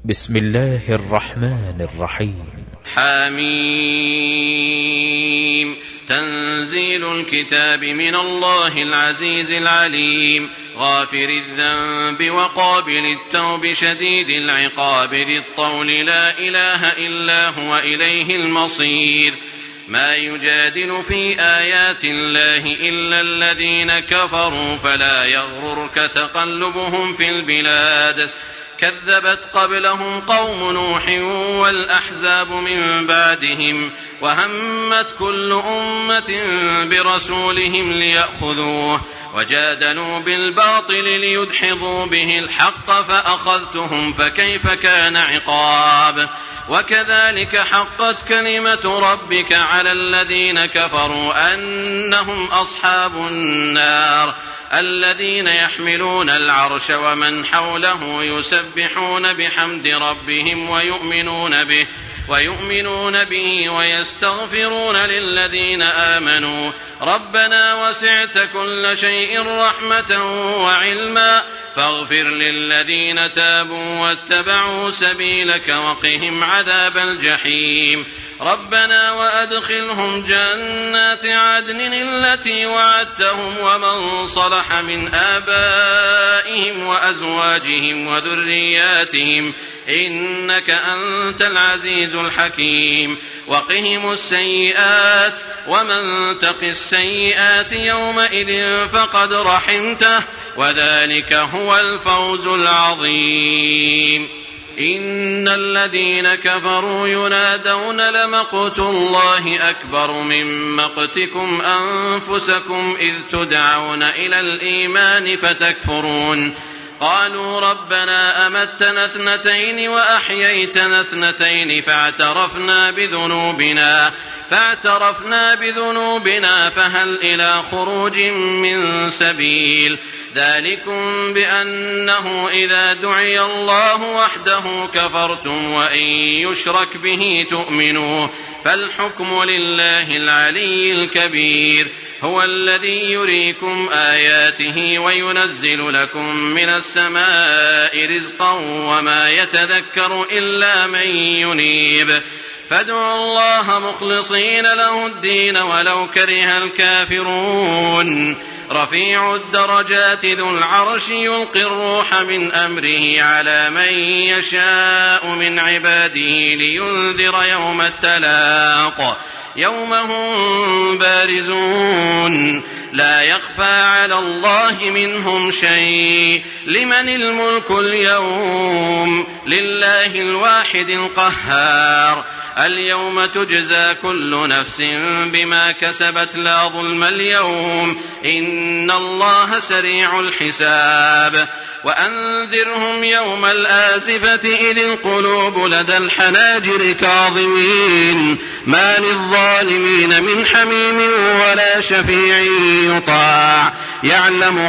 بسم الله الرحمن الرحيم. حميم. تنزيل الكتاب من الله العزيز العليم، غافر الذنب وقابل التوب شديد العقاب ذي الطول، لا إله إلا هو إليه المصير. ما يجادل في آيات الله إلا الذين كفروا، فلا يغررك تقلبهم في البلاد. كذبت قبلهم قوم نوح والأحزاب من بعدهم، وهمت كل أمة برسولهم ليأخذوه، وجادلوا بالباطل ليدحضوا به الحق، فأخذتهم فكيف كان عقاب. وكذلك حقت كلمة ربك على الذين كفروا أنهم أصحاب النار، الذين يحملون العرش ومن حوله يسبحون بحمد ربهم ويؤمنون به ويستغفرون للذين آمنوا ربنا وسعت كل شيء رحمة وعلما، فاغفر للذين تابوا واتبعوا سبيلك وقهم عذاب الجحيم. ربنا وأدخلهم جنات عدن التي وعدتهم ومن صلح من آبائهم وأزواجهم وذرياتهم، إنك أنت العزيز الحكيم. وقهم السيئات، ومن تق السيئات يومئذ فقد رحمته، وذلك هو الفوز العظيم. إن الذين كفروا ينادون لمقت الله أكبر من مقتكم أنفسكم إذ تدعون إلى الإيمان فتكفرون. قالوا ربنا أمتنا اثنتين وأحييتنا اثنتين فاعترفنا بذنوبنا فهل إلى خروج من سبيل. ذلكم بأنه إذا دعي الله وحده كفرتم، وإن يشرك به تؤمنوا، فالحكم لله العلي الكبير. هو الذي يريكم آياته وينزل لكم من السماء رزقا، وما يتذكر إلا من ينيب. فادعوا الله مخلصين له الدين ولو كره الكافرون. رفيع الدرجات ذو العرش يلقي الروح من أمره على من يشاء من عباده لينذر يوم التلاق، يوم هم بارزون لا يخفى على الله منهم شيء. لمن الملك اليوم؟ لله الواحد القهار. اليوم تجزى كل نفس بما كسبت لا ظلم اليوم، إن الله سريع الحساب. وأنذرهم يوم الآزفة إذ القلوب لدى الحناجر كاظمين، ما للظالمين من حميم ولا شفيع يطاع، يعلم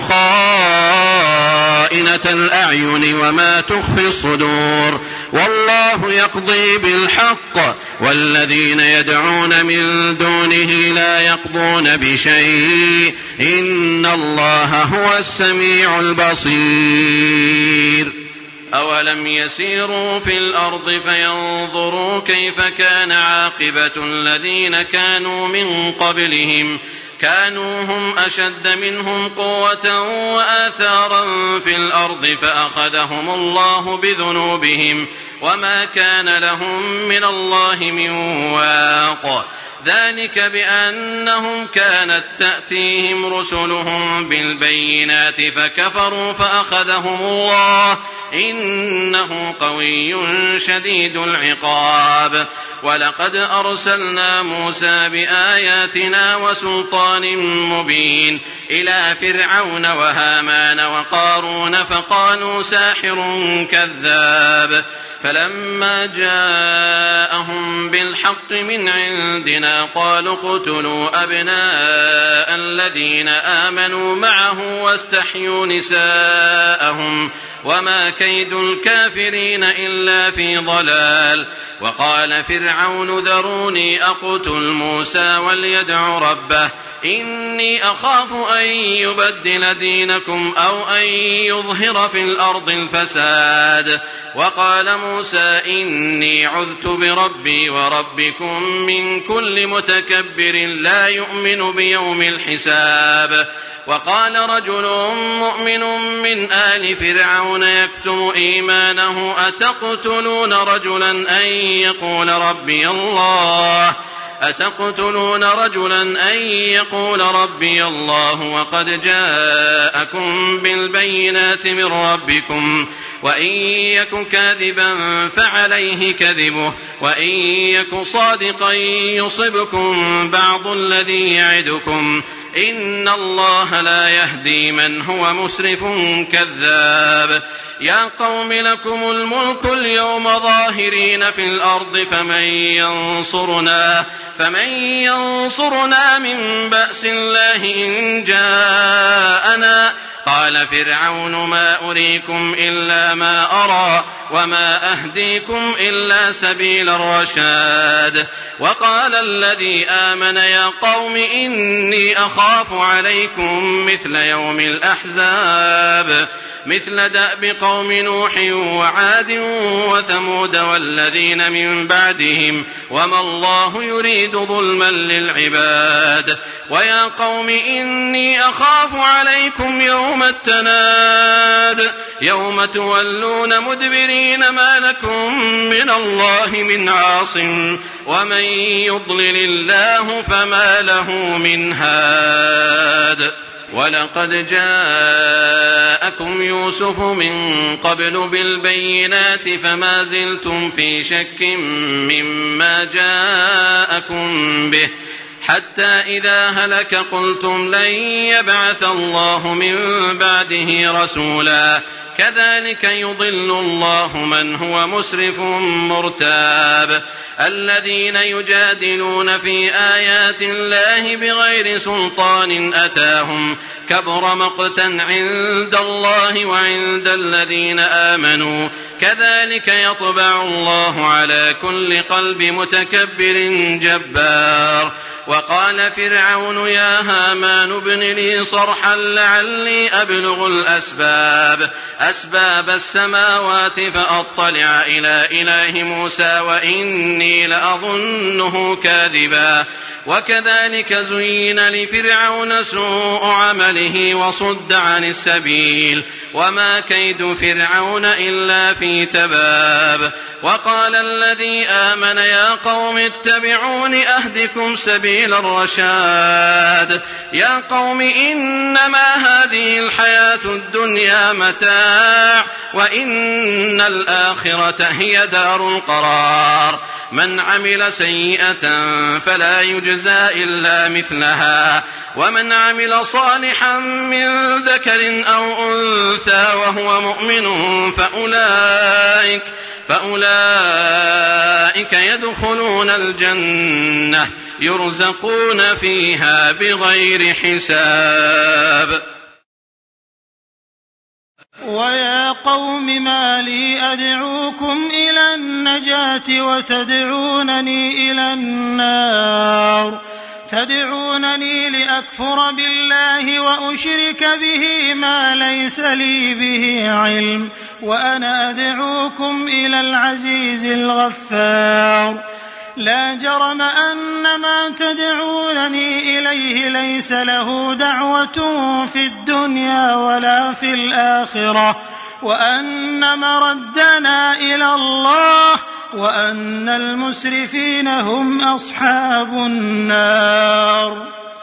خائنة الأعين وما تخفي الصدور. والله يقضي بالحق، والذين يدعون من دونه لا يقضون بشيء، إن الله هو السميع البصير. أولم يسيروا في الأرض فينظروا كيف كان عاقبة الذين كانوا من قبلهم، كانوا هم أشد منهم قوة وآثارا في الأرض، فأخذهم الله بذنوبهم، وما كان لهم من الله من واق. ذلك بأنهم كانت تأتيهم رسلهم بالبينات فكفروا فأخذهم الله، إنه قوي شديد العقاب. ولقد أرسلنا موسى بآياتنا وسلطان مبين إلى فرعون وهامان وقارون، فقالوا ساحر كذاب. فلما جاءهم بالحق من عندنا قالوا اقتلوا أبناء الذين آمنوا معه واستحيوا نساءهم وما كيد الكافرين إلا في ضلال. وقال فرعون ذروني أقتل موسى وليدع ربه إني أخاف أن يبدل دينكم أو أن يظهر في الأرض الفساد. وقال موسى إني عذت بربي وربكم من كل متكبر لا يؤمن بيوم الحساب. وقال رجل مؤمن من آل فرعون يكتم إيمانه أتقتلون رجلا أن يقول ربي الله وقد جاءكم بالبينات من ربكم وإن يك كاذبا فعليه كذبه وإن يك صادقا يصبكم بعض الذي يعدكم إن الله لا يهدي من هو مسرف كذاب. يا قوم لكم الملك اليوم ظاهرين في الأرض فمن ينصرنا من بأس الله إن جاءنا. قال فرعون ما أريكم إلا ما أرى وما أهديكم إلا سبيل الرشاد. وقال الذي آمن يا قوم إني أخاف عليكم مثل يوم الأحزاب مثل دأب قوم نوح وعاد وثمود والذين من بعدهم وما الله يريد ظلما للعباد. ويا قوم إني أخاف عليكم يوم التناد يوم تولون مدبرين ما لكم من الله من عاصم ومن يضلل الله فما له من هاد. ولقد جاءكم يوسف من قبل بالبينات فما زلتم في شك مما جاءكم به حتى إذا هلك قلتم لن يبعث الله من بعده رسولا كذلك يضل الله من هو مسرف مرتاب. الذين يجادلون في آيات الله بغير سلطان أتاهم كبر مقتا عند الله وعند الذين آمنوا كذلك يطبع الله على كل قلب متكبر جبار. وقال فرعون يا هامان ابن لي صرحا لعلي أبلغ أسباب السماوات فأطلع إلى إله موسى وإني لأظنه كاذبا. وكذلك زين لفرعون سوء عمله وصد عن السبيل وما كيد فرعون إلا في تباب. وقال الذي آمن يا قوم اتبعون أهدكم سبيل الرشاد. يا قوم إنما هذه الحياة الدنيا متاع وإن الآخرة هي دار القرار. من عمل سيئة فلا يجزى إلا مثلها ومن عمل صالحا من ذكر أو أنثى وهو مؤمن فأولئك يدخلون الجنة يرزقون فيها بغير حساب. ويا قوم ما لي أدعوكم إلى النجاة وتدعونني إلى النار تدعونني لأكفر بالله وأشرك به ما ليس لي به علم وأنا أدعوكم إلى العزيز الغفار. لا جرم أن ما تدعونني إليه ليس له دعوة في الدنيا ولا في الآخرة وأن مردنا إلى الله وأن المسرفين هم أصحاب النار.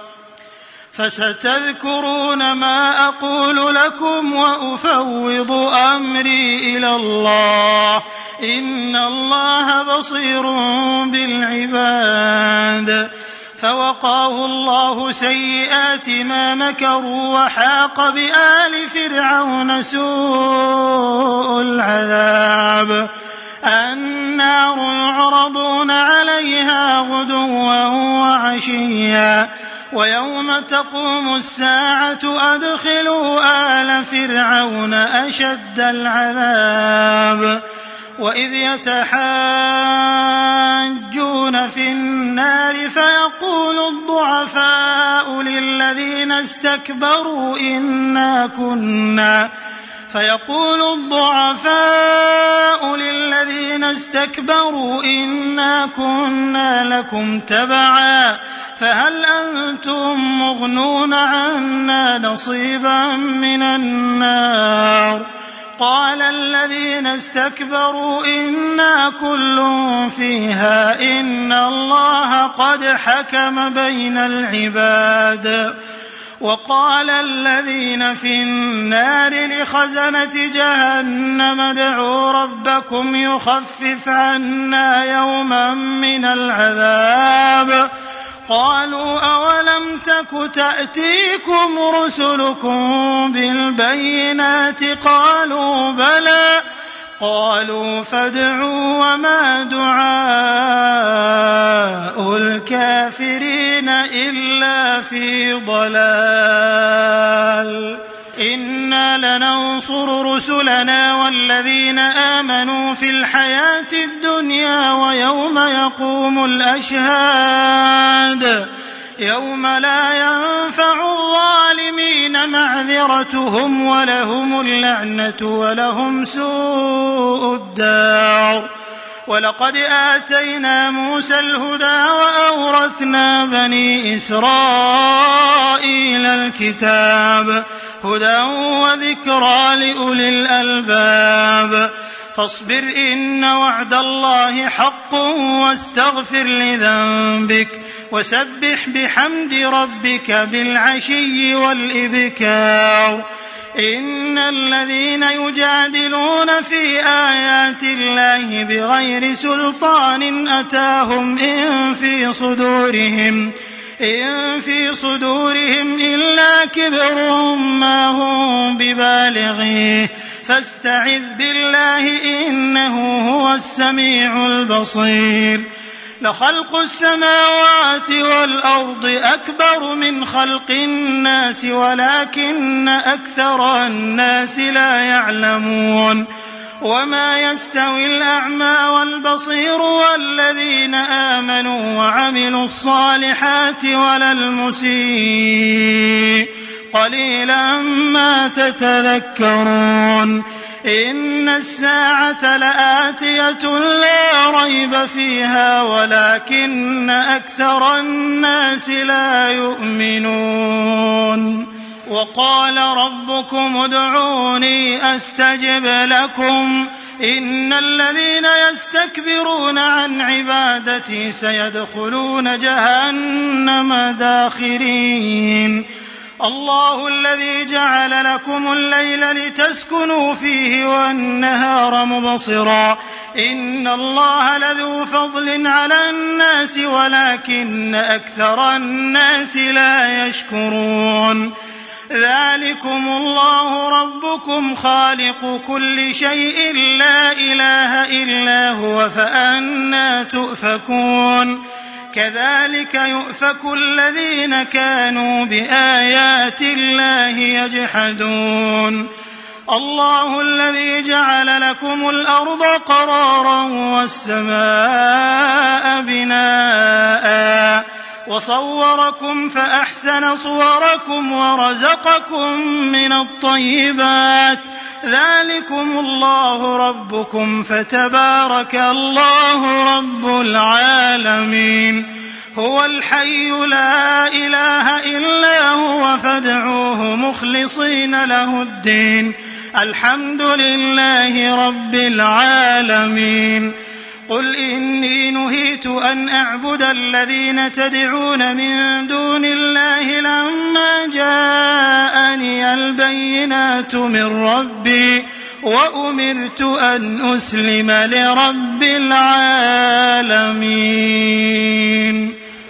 فستذكرون ما أقول لكم وأفوض أمري إلى الله إن الله بصير بالعباد. فوقاه الله سيئات ما مكروا وحاق بآل فرعون سوء العذاب النار يعرضون عليها غدوا وعشيا ويوم تقوم الساعة أدخلوا آل فرعون أشد العذاب وإذ يتحاجون في النار فيقول الضعفاء للذين استكبروا إنا كنا لكم تبعا فهل أنتم مغنون عنا نصيبا من النار قال الذين استكبروا إنا كل فيها إن الله قد حكم بين العباد وقال الذين في النار لخزنة جهنم ادعوا ربكم يخفف عنا يوما من العذاب قالوا أولم تك تأتيكم رسلكم بالبينات قالوا بلى قالوا فادعوا وما دعاء الكافرين إلا في ضلال إنا لننصر رسلنا والذين آمنوا في الحياة الدنيا ويوم يقوم الأشهاد يوم لا ينفع الظالمين معذرتهم ولهم اللعنة ولهم سوء الدار ولقد آتينا موسى الهدى وأورثنا بني إسرائيل الكتاب هدى وذكرى لأولي الألباب فاصبر إن وعد الله حق واستغفر لذنبك وسبح بحمد ربك بالعشي والإبكار إن الذين يجادلون في آيات الله بغير سلطان أتاهم إن في صدورهم إلا كبر ما هم ببالغيه فاستعذ بالله إنه هو السميع البصير لخلق السماوات والأرض أكبر من خلق الناس ولكن أكثر الناس لا يعلمون وما يستوي الأعمى والبصير والذين آمنوا وعملوا الصالحات ولا المسيء قليلا ما تتذكرون إن الساعة لآتية لا ريب فيها ولكن أكثر الناس لا يؤمنون وقال ربكم ادعوني أستجب لكم إن الذين يستكبرون عن عبادتي سيدخلون جهنم داخرين الله الذي جعل لكم الليل لتسكنوا فيه والنهار مبصرا إن الله لذو فضل على الناس ولكن أكثر الناس لا يشكرون ذلكم الله ربكم خالق كل شيء لا إله إلا هو فأنى تؤفكون كذلك يؤفك الذين كانوا بآيات الله يجحدون الله الذي جعل لكم الأرض قرارا والسماء بناء وصوركم فأحسن صوركم ورزقكم من الطيبات ذلكم الله ربكم فتبارك الله رب العالمين هو الحي لا إله إلا هو فادعوه مخلصين له الدين الحمد لله رب العالمين قل إني نهيت أن أعبد الذين تدعون من دون الله لما جاءني البينات من ربي وأمرت أن أسلم لرب العالمين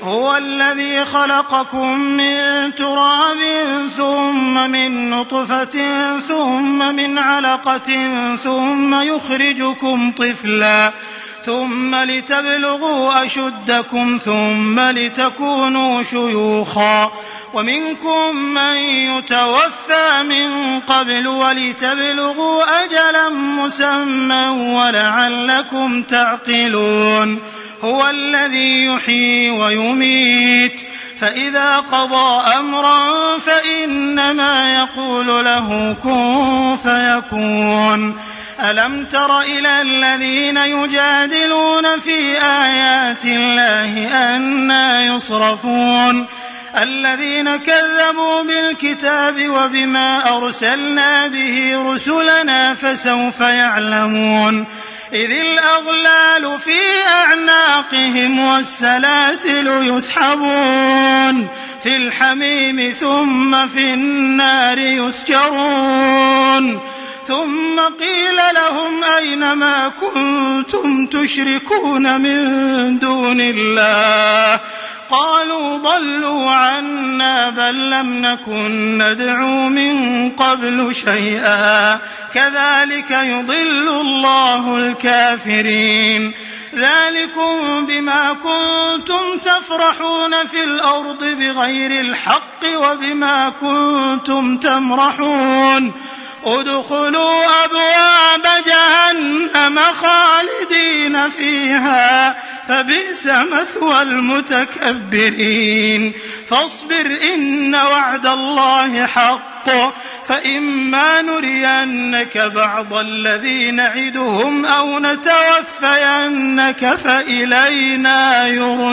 هو الذي خلقكم من تراب ثم من نطفة ثم من علقة ثم يخرجكم طفلا ثم لتبلغوا أشدكم ثم لتكونوا شيوخا ومنكم من يتوفى من قبل ولتبلغوا أجلا مسمى ولعلكم تعقلون هو الذي يحيي ويميت فإذا قضى أمرا فإنما يقول له كن فيكون ألم تر إلى الذين يجادلون في آيات الله أنى يصرفون الذين كذبوا بالكتاب وبما أرسلنا به رسلنا فسوف يعلمون إذ الأغلال في أعناقهم والسلاسل يسحبون في الحميم ثم في النار يسجرون ثم قيل لهم أين ما كنتم تشركون من دون الله قالوا ضلوا عنا بل لم نكن ندعو من قبل شيئا كذلك يضل الله الكافرين ذلكم بما كنتم تفرحون في الأرض بغير الحق وبما كنتم تمرحون ادخلوا أبواب جهنم خالدين فيها فبئس مثوى المتكبرين فاصبر إن وعد الله حق فإما نرينك بعض الذي نعدهم أو نتوفينك فإلينا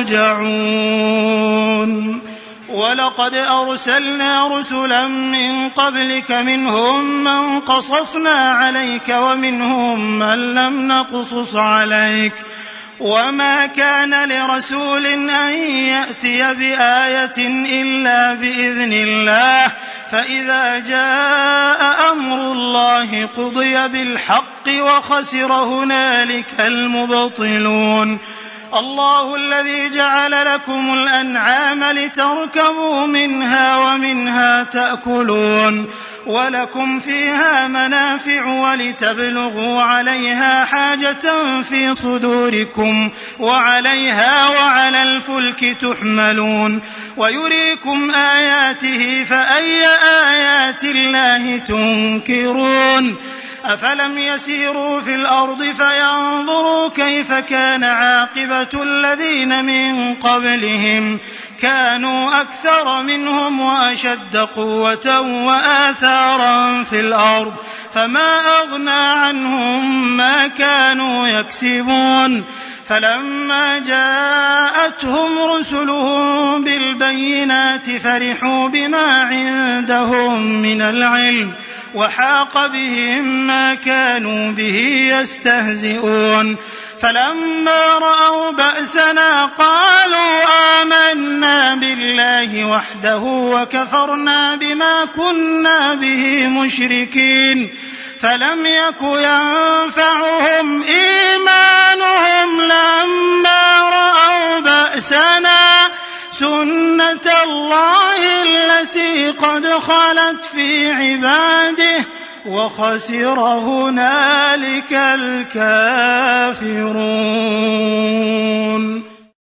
يرجعون ولقد أرسلنا رسلا من قبلك منهم من قصصنا عليك ومنهم من لم نقصص عليك وما كان لرسول أن يأتي بآية إلا بإذن الله فإذا جاء أمر الله قضي بالحق وخسر هنالك المبطلون الله الذي جعل لكم الأنعام لتركبوا منها ومنها تأكلون ولكم فيها منافع ولتبلغوا عليها حاجة في صدوركم وعليها وعلى الفلك تحملون ويريكم آياته فأي آيات الله تنكرون أفلم يسيروا في الأرض فينظروا كيف كان عاقبة الذين من قبلهم كانوا أكثر منهم وأشد قوة وآثارا في الأرض فما أغنى عنهم ما كانوا يكسبون فلما جاءتهم رسلهم بالبينات فرحوا بما عندهم من العلم وحاق بهم ما كانوا به يستهزئون فلما رأوا بأسنا قالوا آمنا بالله وحده وكفرنا بما كنا به مشركين فلم يك ينفعهم إيمانهم لما رأوا بأسنا سنة الله التي قد خلت في عباده وخسر هنالك الكافرون